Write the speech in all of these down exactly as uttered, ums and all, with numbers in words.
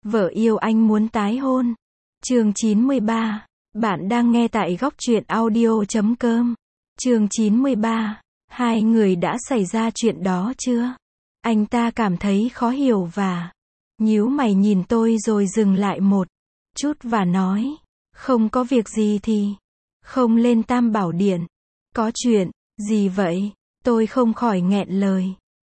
Vợ yêu anh muốn tái hôn. Chương chín mươi ba. Bạn đang nghe tại góc truyện audio chấm com. Chương chín mươi ba. Hai người đã xảy ra chuyện đó chưa? Anh ta cảm thấy khó hiểu và nhíu mày nhìn tôi rồi dừng lại một chút và nói, không có việc gì thì không lên Tam Bảo Điện. Có chuyện gì vậy? Tôi không khỏi nghẹn lời.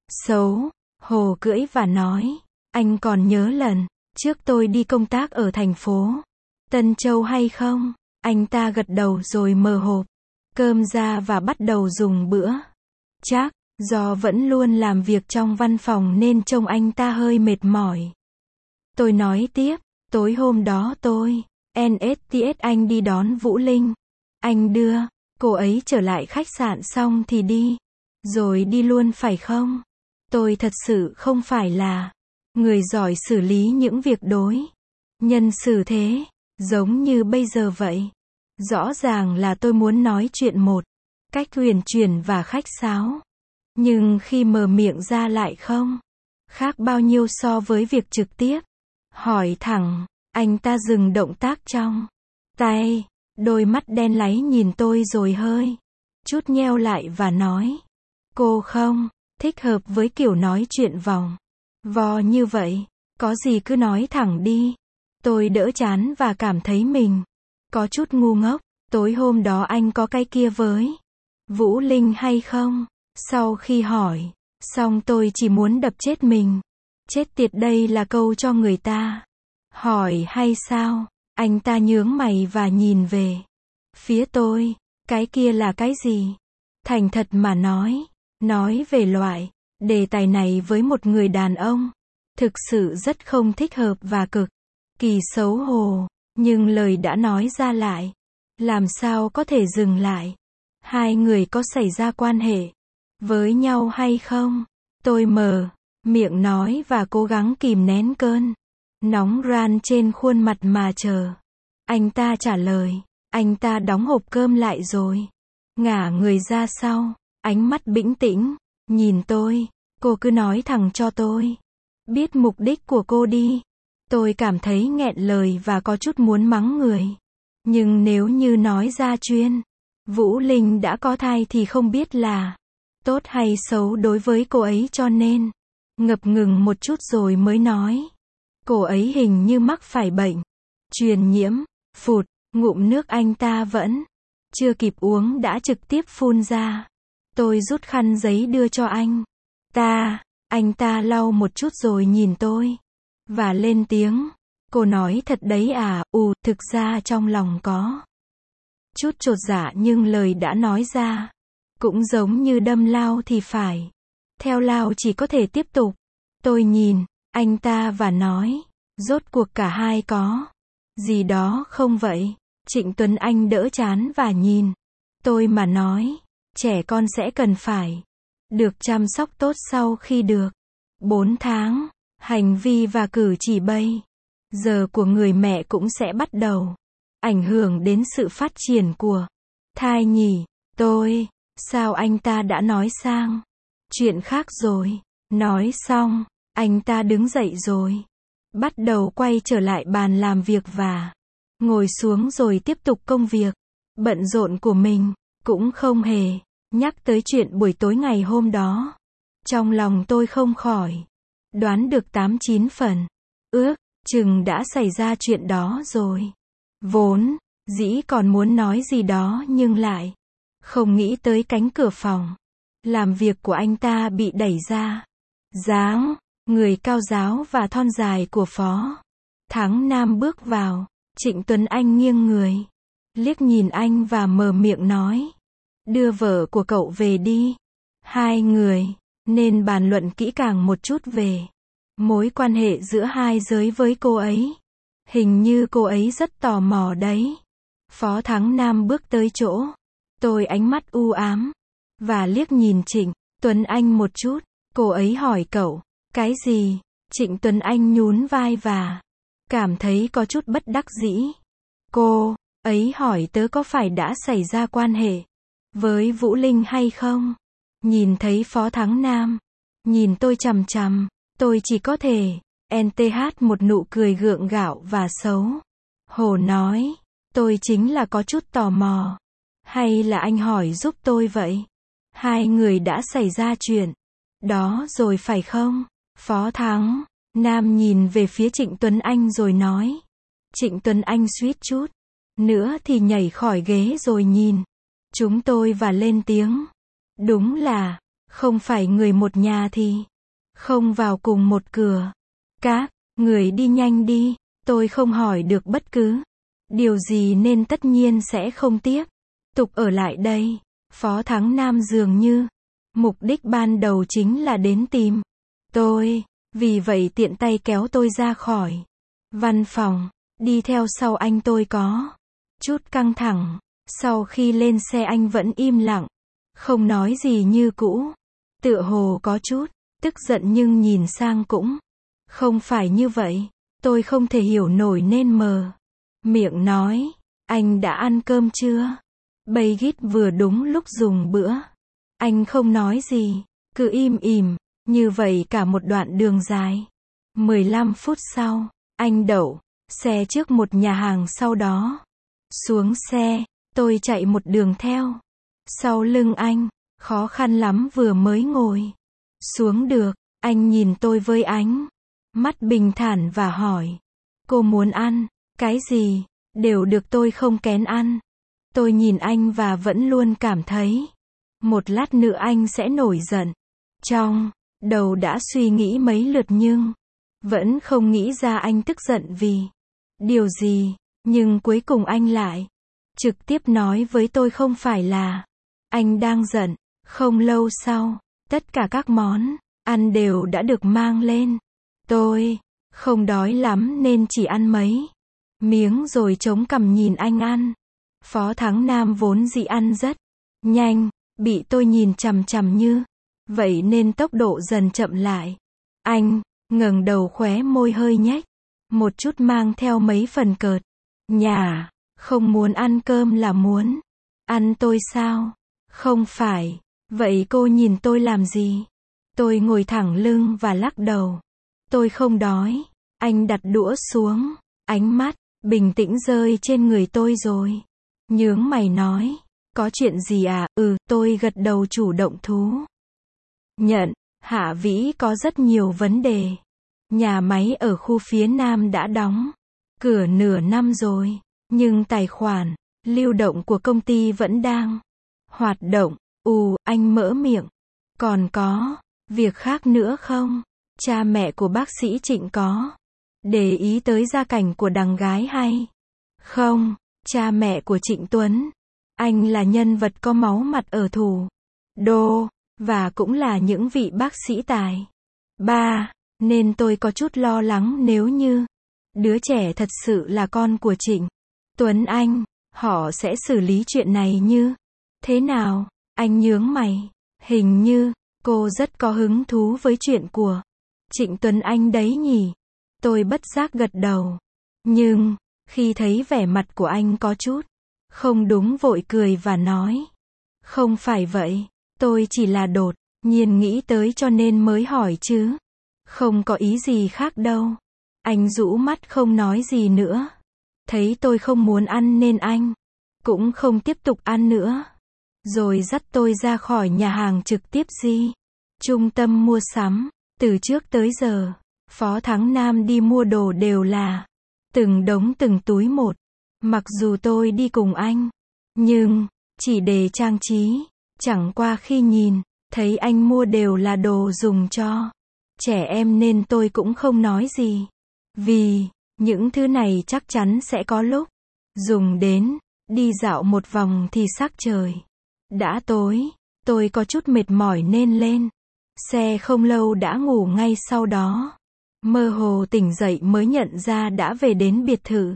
Xấu hổ cưỡi và nói, anh còn nhớ lần trước tôi đi công tác ở thành phố Tân Châu hay không? Anh ta gật đầu rồi mở hộp cơm ra và bắt đầu dùng bữa. Chắc do vẫn luôn làm việc trong văn phòng nên trông anh ta hơi mệt mỏi. Tôi nói tiếp, tối hôm đó tôi, en ét tê ét anh đi đón Vũ Linh. Anh đưa cô ấy trở lại khách sạn xong thì đi. Rồi đi luôn phải không? Tôi thật sự không phải là người giỏi xử lý những việc đối nhân xử thế, giống như bây giờ vậy. Rõ ràng là tôi muốn nói chuyện một cách huyền chuyển và khách sáo. Nhưng khi mở miệng ra lại không khác bao nhiêu so với việc trực tiếp hỏi thẳng. Anh ta dừng động tác trong tay, đôi mắt đen láy nhìn tôi rồi hơi chút nheo lại và nói, cô không thích hợp với kiểu nói chuyện vòng vo như vậy, có gì cứ nói thẳng đi. Tôi đỡ chán và cảm thấy mình có chút ngu ngốc. Tối hôm đó anh có cái kia với Vũ Linh hay không? Sau khi hỏi xong tôi chỉ muốn đập chết mình. Chết tiệt, đây là câu cho người ta hỏi hay sao? Anh ta nhướng mày và nhìn về phía tôi. Cái kia là cái gì? Thành thật mà nói, nói về loại đề tài này với một người đàn ông thực sự rất không thích hợp và cực kỳ xấu hổ. Nhưng lời đã nói ra lại, làm sao có thể dừng lại? Hai người có xảy ra quan hệ với nhau hay không? Tôi mở miệng nói và cố gắng kìm nén cơn nóng ran trên khuôn mặt mà chờ anh ta trả lời. Anh ta đóng hộp cơm lại rồi ngả người ra sau, ánh mắt bĩnh tĩnh nhìn tôi. Cô cứ nói thẳng cho tôi biết mục đích của cô đi. Tôi cảm thấy nghẹn lời và có chút muốn mắng người. Nhưng nếu như nói ra chuyên Vũ Linh đã có thai thì không biết là tốt hay xấu đối với cô ấy, cho nên ngập ngừng một chút rồi mới nói, cô ấy hình như mắc phải bệnh truyền nhiễm. Phụt, ngụm nước anh ta vẫn chưa kịp uống đã trực tiếp phun ra. Tôi rút khăn giấy đưa cho anh ta. Anh ta lau một chút rồi nhìn tôi và lên tiếng, cô nói thật đấy à? Ừ, thực ra trong lòng có chút chột dạ nhưng lời đã nói ra cũng giống như đâm lao thì phải. Theo lao chỉ có thể tiếp tục. Tôi nhìn anh ta và nói, rốt cuộc cả hai có gì đó không vậy? Trịnh Tuấn Anh đỡ chán và nhìn tôi mà nói, trẻ con sẽ cần phải được chăm sóc tốt sau khi được bốn tháng. Hành vi và cử chỉ bây giờ của người mẹ cũng sẽ bắt đầu ảnh hưởng đến sự phát triển của thai nhỉ. Tôi, sao anh ta đã nói sang chuyện khác rồi? Nói xong, anh ta đứng dậy rồi bắt đầu quay trở lại bàn làm việc và ngồi xuống rồi tiếp tục công việc bận rộn của mình. Cũng không hề nhắc tới chuyện buổi tối ngày hôm đó. Trong lòng tôi không khỏi đoán được tám chín phần, ước chừng đã xảy ra chuyện đó rồi. Vốn dĩ còn muốn nói gì đó nhưng lại không nghĩ tới cánh cửa phòng làm việc của anh ta bị đẩy ra. Dáng người cao ráo và thon dài của Phó Thắng Nam bước vào. Trịnh Tuấn Anh nghiêng người liếc nhìn anh và mở miệng nói, đưa vợ của cậu về đi. Hai người nên bàn luận kỹ càng một chút về mối quan hệ giữa hai giới với cô ấy. Hình như cô ấy rất tò mò đấy. Phó Thắng Nam bước tới chỗ tôi, ánh mắt u ám và liếc nhìn Trịnh Tuấn Anh một chút. Cô ấy hỏi cậu cái gì? Trịnh Tuấn Anh nhún vai và cảm thấy có chút bất đắc dĩ. Cô ấy hỏi tớ có phải đã xảy ra quan hệ với Vũ Linh hay không? Nhìn thấy Phó Thắng Nam nhìn tôi chằm chằm, tôi chỉ có thể en tê hát một nụ cười gượng gạo và xấu. Hồ nói, tôi chính là có chút tò mò. Hay là anh hỏi giúp tôi vậy? Hai người đã xảy ra chuyện đó rồi phải không? Phó Thắng Nam nhìn về phía Trịnh Tuấn Anh rồi nói. Trịnh Tuấn Anh suýt chút nữa thì nhảy khỏi ghế rồi nhìn chúng tôi và lên tiếng. Đúng là, không phải người một nhà thì không vào cùng một cửa. Các người đi nhanh đi, tôi không hỏi được bất cứ điều gì nên tất nhiên sẽ không tiếp tục ở lại đây. Phó Thắng Nam dường như mục đích ban đầu chính là đến tìm tôi, vì vậy tiện tay kéo tôi ra khỏi văn phòng, đi theo sau anh. Tôi có chút căng thẳng. Sau khi lên xe anh vẫn im lặng, không nói gì như cũ, tựa hồ có chút tức giận nhưng nhìn sang cũng không phải như vậy. Tôi không thể hiểu nổi nên mờ miệng nói, anh đã ăn cơm chưa? Bay gít vừa đúng lúc dùng bữa. Anh không nói gì, cứ im ỉm như vậy cả một đoạn đường dài. mười lăm phút sau, anh đậu xe trước một nhà hàng, sau đó xuống xe, tôi chạy một đường theo sau lưng anh, khó khăn lắm vừa mới ngồi xuống được. Anh nhìn tôi với ánh mắt bình thản và hỏi, cô muốn ăn cái gì? Đều được, tôi không kén ăn. Tôi nhìn anh và vẫn luôn cảm thấy một lát nữa anh sẽ nổi giận. Trong đầu đã suy nghĩ mấy lượt nhưng vẫn không nghĩ ra anh tức giận vì điều gì. Nhưng cuối cùng anh lại trực tiếp nói với tôi không phải là anh đang giận. Không lâu sau, tất cả các món ăn đều đã được mang lên. Tôi không đói lắm nên chỉ ăn mấy miếng rồi chống cằm nhìn anh ăn. Phó Thắng Nam vốn dĩ ăn rất nhanh, bị tôi nhìn chằm chằm như vậy nên tốc độ dần chậm lại. Anh ngẩng đầu, khóe môi hơi nhếch một chút mang theo mấy phần cợt nhả. Không muốn ăn cơm là muốn ăn tôi sao? Không phải. Vậy cô nhìn tôi làm gì? Tôi ngồi thẳng lưng và lắc đầu. Tôi không đói. Anh đặt đũa xuống, ánh mắt bình tĩnh rơi trên người tôi rồi nhướng mày nói, có chuyện gì à? Ừ, tôi gật đầu chủ động thú nhận. Hạ Vĩ có rất nhiều vấn đề. Nhà máy ở khu phía Nam đã đóng cửa nửa năm rồi, nhưng tài khoản lưu động của công ty vẫn đang hoạt động. Ù, anh mỡ miệng. Còn có việc khác nữa không? Cha mẹ của bác sĩ Trịnh có để ý tới gia cảnh của đằng gái hay không? Cha mẹ của Trịnh Tuấn Anh là nhân vật có máu mặt ở thủ đô, và cũng là những vị bác sĩ tài ba, nên tôi có chút lo lắng nếu như đứa trẻ thật sự là con của Trịnh Tuấn Anh, họ sẽ xử lý chuyện này như thế nào? Anh nhướng mày. Hình như cô rất có hứng thú với chuyện của Trịnh Tuấn Anh đấy nhỉ? Tôi bất giác gật đầu. Nhưng khi thấy vẻ mặt của anh có chút không đúng, vội cười và nói, không phải vậy, tôi chỉ là đột nhiên nghĩ tới cho nên mới hỏi chứ không có ý gì khác đâu. Anh rũ mắt không nói gì nữa. Thấy tôi không muốn ăn nên anh cũng không tiếp tục ăn nữa, rồi dắt tôi ra khỏi nhà hàng trực tiếp đi trung tâm mua sắm. Từ trước tới giờ, Phó Thắng Nam đi mua đồ đều là từng đống từng túi một. Mặc dù tôi đi cùng anh, nhưng chỉ để trang trí. Chẳng qua khi nhìn thấy anh mua đều là đồ dùng cho trẻ em nên tôi cũng không nói gì. Vì những thứ này chắc chắn sẽ có lúc dùng đến. Đi dạo một vòng thì sắc trời đã tối. Tôi có chút mệt mỏi nên lên xe không lâu đã ngủ ngay sau đó. Mơ hồ tỉnh dậy mới nhận ra đã về đến biệt thự.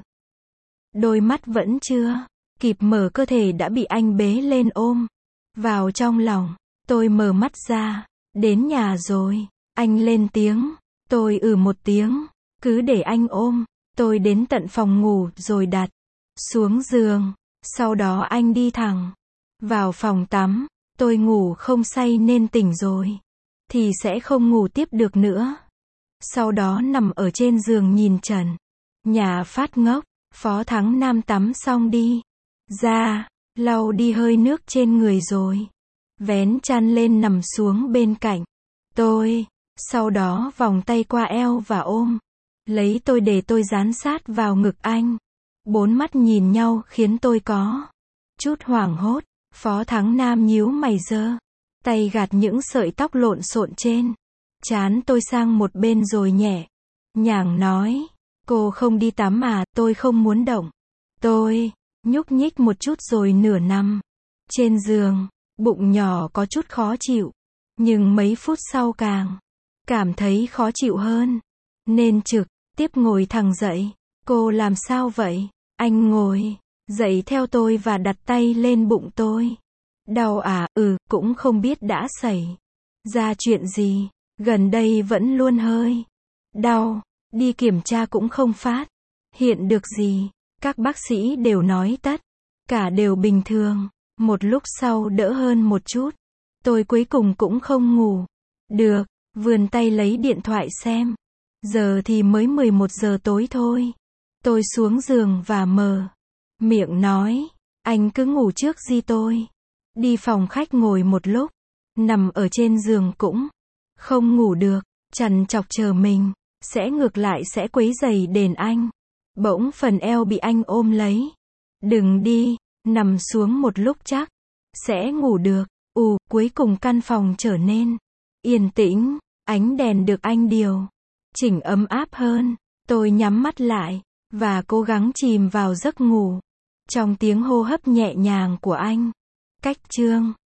Đôi mắt vẫn chưa kịp mở, cơ thể đã bị anh bế lên ôm vào trong lòng. Tôi mở mắt ra, đến nhà rồi. Anh lên tiếng, tôi ừ một tiếng, cứ để anh ôm. Tôi đến tận phòng ngủ rồi đặt xuống giường. Sau đó anh đi thẳng vào phòng tắm. Tôi ngủ không say nên tỉnh rồi thì sẽ không ngủ tiếp được nữa. Sau đó nằm ở trên giường nhìn trần nhà phát ngốc. Phó Thắng Nam tắm xong đi ra, lau đi hơi nước trên người rồi vén chăn lên nằm xuống bên cạnh tôi, sau đó vòng tay qua eo và ôm lấy tôi để tôi dán sát vào ngực anh. Bốn mắt nhìn nhau khiến tôi có chút hoảng hốt. Phó Thắng Nam nhíu mày giơ tay gạt những sợi tóc lộn xộn trên trán tôi sang một bên rồi nhẹ nhàng nói, cô không đi tắm à? Tôi không muốn động. Tôi nhúc nhích một chút rồi nửa nằm trên giường, bụng nhỏ có chút khó chịu, nhưng mấy phút sau càng cảm thấy khó chịu hơn, nên trực tiếp ngồi thẳng dậy. Cô làm sao vậy? Anh ngồi dậy theo tôi và đặt tay lên bụng tôi. Đau à? Ừ, cũng không biết đã xảy ra chuyện gì, gần đây vẫn luôn hơi đau, đi kiểm tra cũng không phát hiện được gì, các bác sĩ đều nói tất cả đều bình thường. Một lúc sau đỡ hơn một chút, tôi cuối cùng cũng không ngủ được, vươn tay lấy điện thoại xem. Giờ thì mới mười một giờ tối thôi. Tôi xuống giường và mở miệng nói, anh cứ ngủ trước đi. Tôi đi phòng khách ngồi một lúc, nằm ở trên giường cũng không ngủ được, trằn trọc chờ mình sẽ ngược lại sẽ quấy rầy đến anh. Bỗng phần eo bị anh ôm lấy. Đừng đi, nằm xuống một lúc chắc sẽ ngủ được. Ù, cuối cùng căn phòng trở nên yên tĩnh, ánh đèn được anh điều chỉnh ấm áp hơn. Tôi nhắm mắt lại và cố gắng chìm vào giấc ngủ trong tiếng hô hấp nhẹ nhàng của anh. Cách chương